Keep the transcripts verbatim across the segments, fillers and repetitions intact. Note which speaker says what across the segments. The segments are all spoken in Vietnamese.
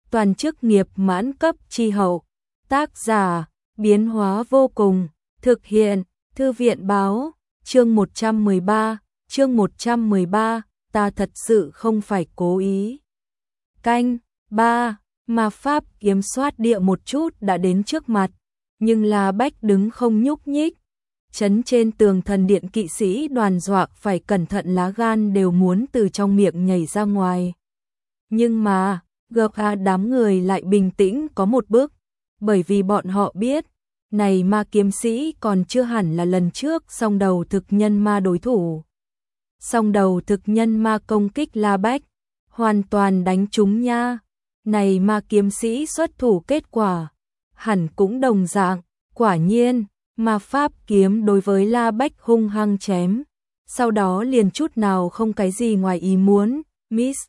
Speaker 1: toàn chức nghiệp mãn cấp chi hậu. Tác giả, biến hóa vô cùng, thực hiện, thư viện báo, chương một trăm mười ba, chương một trăm mười ba, ta thật sự không phải cố ý. Canh, ba, mà pháp kiếm soát địa một chút đã đến trước mặt, nhưng La Bách đứng không nhúc nhích. Chấn trên tường thần điện kỵ sĩ đoàn dọa phải cẩn thận, lá gan đều muốn từ trong miệng nhảy ra ngoài. Nhưng mà, gợp à đám người lại bình tĩnh có một bước, bởi vì bọn họ biết, này ma kiếm sĩ còn chưa hẳn là lần trước song đầu thực nhân ma đối thủ. Song đầu thực nhân ma công kích La Bách, hoàn toàn đánh trúng nha. Này ma kiếm sĩ xuất thủ kết quả, hẳn cũng đồng dạng, quả nhiên, ma pháp kiếm đối với La Bách hung hăng chém. Sau đó liền chút nào không cái gì ngoài ý muốn, miss.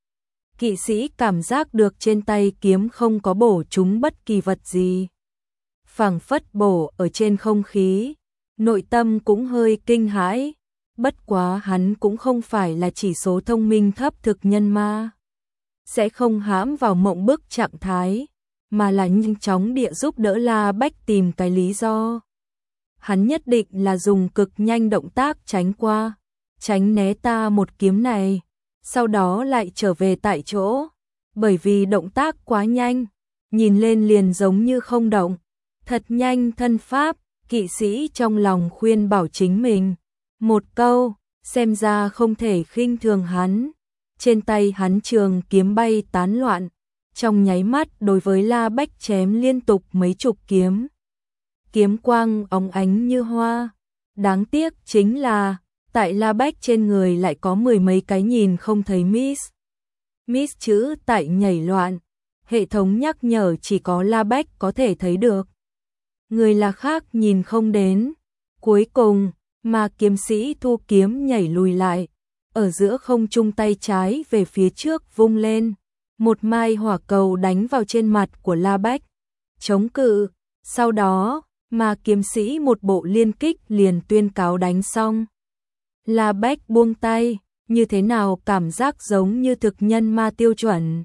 Speaker 1: Kỵ sĩ cảm giác được trên tay kiếm không có bổ trúng bất kỳ vật gì. Phảng phất bổ ở trên không khí, nội tâm cũng hơi kinh hãi. Bất quá hắn cũng không phải là chỉ số thông minh thấp thực nhân ma. Sẽ không hãm vào mộng bức trạng thái, mà là nhanh chóng địa giúp đỡ La Bách tìm cái lý do. Hắn nhất định là dùng cực nhanh động tác tránh qua, tránh né ta một kiếm này, sau đó lại trở về tại chỗ. Bởi vì động tác quá nhanh, nhìn lên liền giống như không động. Thật nhanh thân pháp, kỵ sĩ trong lòng khuyên bảo chính mình. Một câu, xem ra không thể khinh thường hắn. Trên tay hắn trường kiếm bay tán loạn, trong nháy mắt đối với La Bách chém liên tục mấy chục kiếm. Kiếm quang óng ánh như hoa. Đáng tiếc chính là, tại La Bách trên người lại có mười mấy cái nhìn không thấy miss. Miss chữ tại nhảy loạn, hệ thống nhắc nhở chỉ có La Bách có thể thấy được. Người là khác nhìn không đến. Cuối cùng, mà kiếm sĩ thu kiếm nhảy lùi lại, ở giữa không trung tay trái về phía trước vung lên, một mai hỏa cầu đánh vào trên mặt của La Bách. Chống cự, sau đó, mà kiếm sĩ một bộ liên kích liền tuyên cáo đánh xong. La Bách buông tay, như thế nào cảm giác giống như thực nhân ma tiêu chuẩn.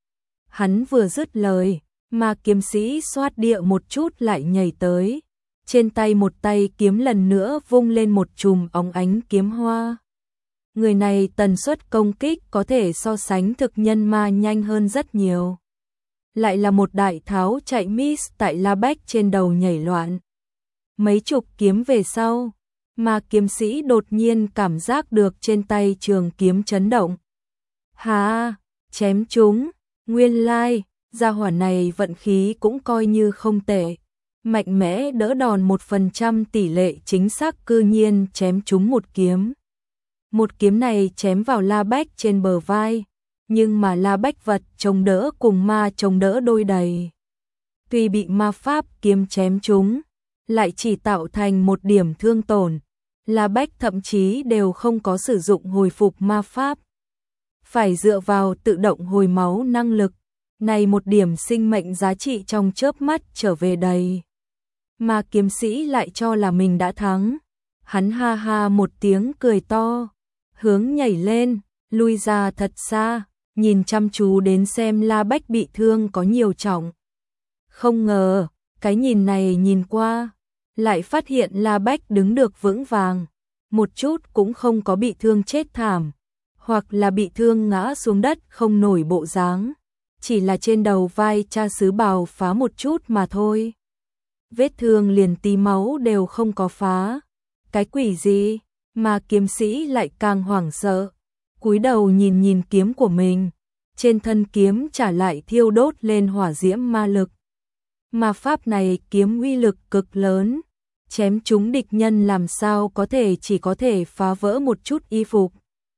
Speaker 1: Hắn vừa dứt lời, mà kiếm sĩ xoát địa một chút lại nhảy tới. Trên tay một tay kiếm lần nữa vung lên một chùm óng ánh kiếm hoa. Người này tần suất công kích có thể so sánh thực nhân ma nhanh hơn rất nhiều. Lại là một đại tháo chạy miss tại La Bách trên đầu nhảy loạn. Mấy chục kiếm về sau, mà kiếm sĩ đột nhiên cảm giác được trên tay trường kiếm chấn động. Hà, chém chúng, nguyên lai, gia hỏa này vận khí cũng coi như không tệ. Mạnh mẽ đỡ đòn một phần trăm tỷ lệ chính xác cư nhiên chém trúng một kiếm. Một kiếm này chém vào La Bách trên bờ vai, nhưng mà La Bách vật chống đỡ cùng ma chống đỡ đôi đầy. Tuy bị ma pháp kiếm chém trúng, lại chỉ tạo thành một điểm thương tổn. La Bách thậm chí đều không có sử dụng hồi phục ma pháp. Phải dựa vào tự động hồi máu năng lực, này một điểm sinh mệnh giá trị trong chớp mắt trở về đầy. Mà kiếm sĩ lại cho là mình đã thắng. Hắn ha ha một tiếng cười to, hướng nhảy lên, lui ra thật xa, nhìn chăm chú đến xem La Bách bị thương có nhiều trọng. Không ngờ, cái nhìn này nhìn qua, lại phát hiện La Bách đứng được vững vàng, một chút cũng không có bị thương chết thảm, hoặc là bị thương ngã xuống đất không nổi bộ dáng, chỉ là trên đầu vai cha xứ bào phá một chút mà thôi. Vết thương liền tí máu đều không có phá. Cái quỷ gì? Mà kiếm sĩ lại càng hoảng sợ, cúi đầu nhìn nhìn kiếm của mình, trên thân kiếm trả lại thiêu đốt lên hỏa diễm ma lực. Ma pháp này kiếm uy lực cực lớn, chém trúng địch nhân làm sao có thể chỉ có thể phá vỡ một chút y phục.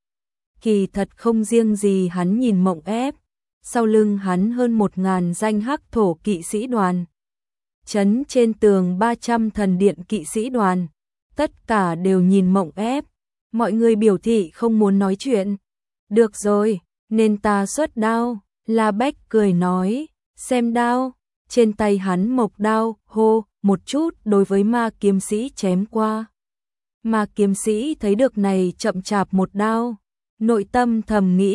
Speaker 1: Kỳ thật không riêng gì hắn nhìn mộng ép, sau lưng hắn hơn một ngàn danh hắc thổ kỵ sĩ đoàn. Chấn trên tường ba trăm thần điện kỵ sĩ đoàn, tất cả đều nhìn mộng ép, mọi người biểu thị không muốn nói chuyện. Được rồi, nên ta xuất đao, La Bách cười nói, xem đao, trên tay hắn mộc đao, hô, một chút đối với ma kiếm sĩ chém qua. Ma kiếm sĩ thấy được này chậm chạp một đao, nội tâm thầm nghĩ,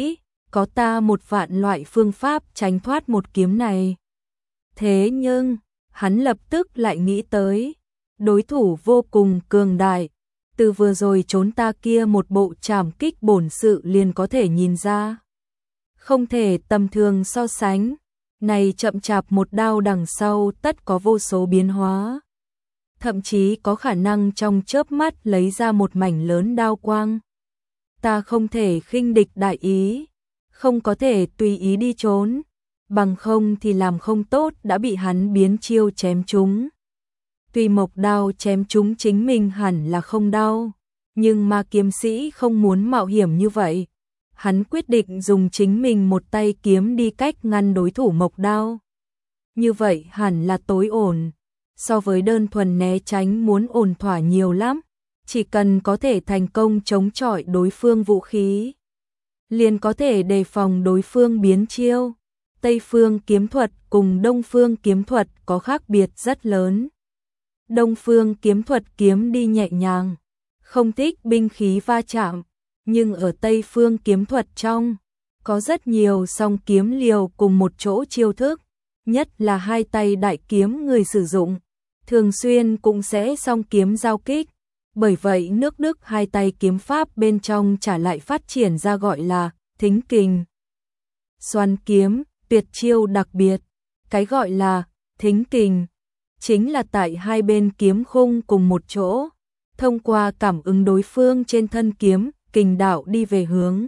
Speaker 1: có ta một vạn loại phương pháp tránh thoát một kiếm này. Thế nhưng, hắn lập tức lại nghĩ tới, đối thủ vô cùng cường đại, từ vừa rồi trốn ta kia một bộ trảm kích bổn sự liền có thể nhìn ra. Không thể tầm thường so sánh, này chậm chạp một đao đằng sau tất có vô số biến hóa. Thậm chí có khả năng trong chớp mắt lấy ra một mảnh lớn đao quang. Ta không thể khinh địch đại ý, không có thể tùy ý đi trốn, bằng không thì làm không tốt đã bị hắn biến chiêu chém trúng. Tuy mộc đao chém trúng chính mình hẳn là không đau, nhưng mà kiếm sĩ không muốn mạo hiểm như vậy. Hắn quyết định dùng chính mình một tay kiếm đi cách ngăn đối thủ mộc đao. Như vậy hẳn là tối ổn, so với đơn thuần né tránh muốn ổn thỏa nhiều lắm. Chỉ cần có thể thành công chống chọi đối phương vũ khí, liền có thể đề phòng đối phương biến chiêu. Tây phương kiếm thuật cùng Đông phương kiếm thuật có khác biệt rất lớn. Đông phương kiếm thuật kiếm đi nhẹ nhàng, không thích binh khí va chạm, nhưng ở Tây phương kiếm thuật trong, có rất nhiều song kiếm liều cùng một chỗ chiêu thức, nhất là hai tay đại kiếm người sử dụng, thường xuyên cũng sẽ song kiếm giao kích. Bởi vậy nước Đức hai tay kiếm pháp bên trong trả lại phát triển ra gọi là thính kình. Xoắn kiếm, tuyệt chiêu đặc biệt, cái gọi là thính kình, chính là tại hai bên kiếm khung cùng một chỗ, thông qua cảm ứng đối phương trên thân kiếm, kình đạo đi về hướng,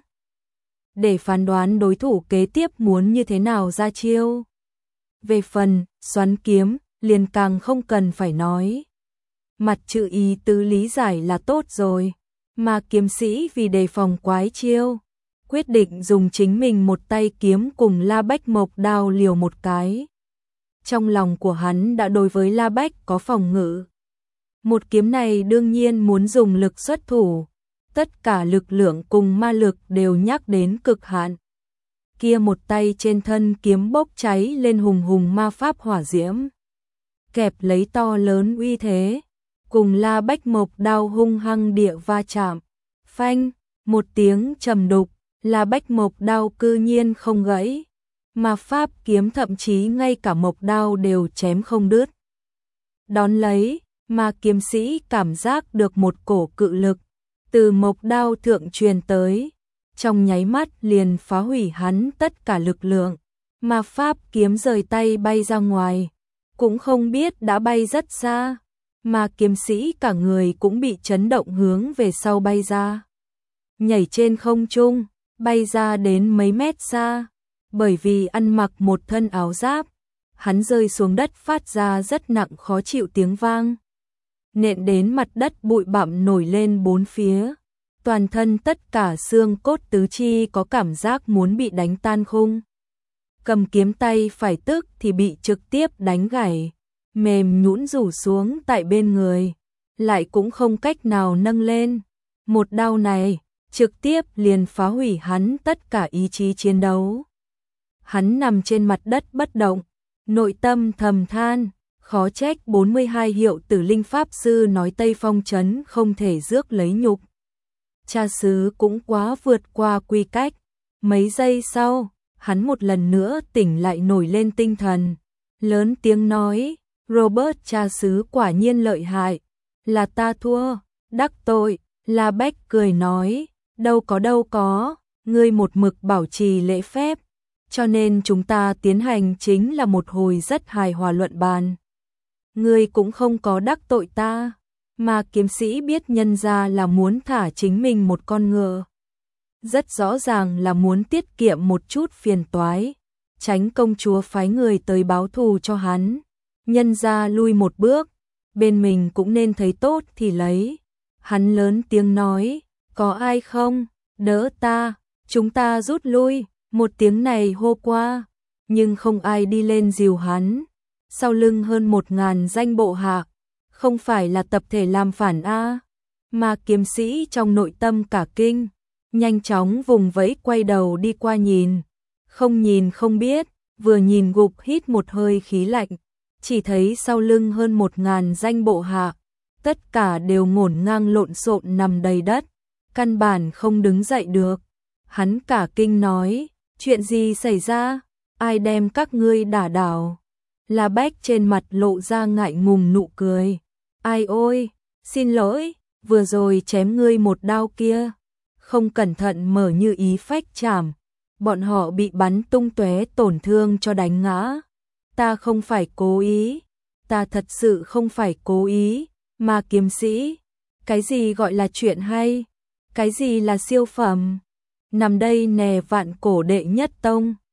Speaker 1: để phán đoán đối thủ kế tiếp muốn như thế nào ra chiêu. Về phần xoắn kiếm, liền càng không cần phải nói. Mặt chữ ý tứ lý giải là tốt rồi, mà kiếm sĩ vì đề phòng quái chiêu, quyết định dùng chính mình một tay kiếm cùng La Bách mộc đao liều một cái. Trong lòng của hắn đã đối với La Bách có phòng ngự. Một kiếm này đương nhiên muốn dùng lực xuất thủ, tất cả lực lượng cùng ma lực đều nhắc đến cực hạn. Kia một tay trên thân kiếm bốc cháy lên hùng hùng ma pháp hỏa diễm, kẹp lấy to lớn uy thế, cùng La Bách mộc đao hung hăng địa va chạm. Phanh, một tiếng trầm đục, La Bách mộc đao cư nhiên không gãy, mà pháp kiếm thậm chí ngay cả mộc đao đều chém không đứt. Đón lấy, mà kiếm sĩ cảm giác được một cổ cự lực từ mộc đao thượng truyền tới, trong nháy mắt liền phá hủy hắn tất cả lực lượng, mà pháp kiếm rời tay bay ra ngoài, cũng không biết đã bay rất xa, mà kiếm sĩ cả người cũng bị chấn động hướng về sau bay ra. Nhảy trên không trung, bay ra đến mấy mét xa, bởi vì ăn mặc một thân áo giáp, hắn rơi xuống đất phát ra rất nặng khó chịu tiếng vang. Nện đến mặt đất bụi bặm nổi lên bốn phía, toàn thân tất cả xương cốt tứ chi có cảm giác muốn bị đánh tan khung. Cầm kiếm tay phải tức thì bị trực tiếp đánh gãy, mềm nhũn rủ xuống tại bên người, lại cũng không cách nào nâng lên. Một đao này trực tiếp liền phá hủy hắn tất cả ý chí chiến đấu. Hắn nằm trên mặt đất bất động, nội tâm thầm than, khó trách bốn mươi hai hiệu tử linh pháp sư nói Tây Phong trấn không thể rước lấy nhục. Cha xứ cũng quá vượt qua quy cách. Mấy giây sau, hắn một lần nữa tỉnh lại nổi lên tinh thần, lớn tiếng nói, Robert cha xứ quả nhiên lợi hại, là ta thua, đắc tội. La Bách cười nói, đâu có đâu có, ngươi một mực bảo trì lễ phép, cho nên chúng ta tiến hành chính là một hồi rất hài hòa luận bàn. Ngươi cũng không có đắc tội ta, mà kiếm sĩ biết nhân ra là muốn thả chính mình một con ngựa. Rất rõ ràng là muốn tiết kiệm một chút phiền toái, tránh công chúa phái người tới báo thù cho hắn. Nhân ra lui một bước, bên mình cũng nên thấy tốt thì lấy. Hắn lớn tiếng nói, có ai không, đỡ ta, chúng ta rút lui. Một tiếng này hô qua, nhưng không ai đi lên dìu hắn. Sau lưng hơn một ngàn danh bộ hạ, không phải là tập thể làm phản a, mà kiếm sĩ trong nội tâm cả kinh, nhanh chóng vùng vẫy quay đầu đi qua nhìn. Không nhìn không biết, vừa nhìn gục hít một hơi khí lạnh, chỉ thấy sau lưng hơn một ngàn danh bộ hạ, tất cả đều ngổn ngang lộn xộn nằm đầy đất, căn bản không đứng dậy được. Hắn cả kinh nói, Chuyện gì xảy ra? Ai đem các ngươi đả đảo? La Bách trên mặt lộ ra ngại ngùng nụ cười. Ai ôi, xin lỗi, vừa rồi chém ngươi một đao kia. Không cẩn thận mở như ý phách chảm. Bọn họ bị bắn tung tóe tổn thương cho đánh ngã. Ta không phải cố ý. Ta thật sự không phải cố ý. Mà kiếm sĩ. Cái gì gọi là chuyện hay? Cái gì là siêu phẩm? Nằm đây nè vạn cổ đệ nhất tông.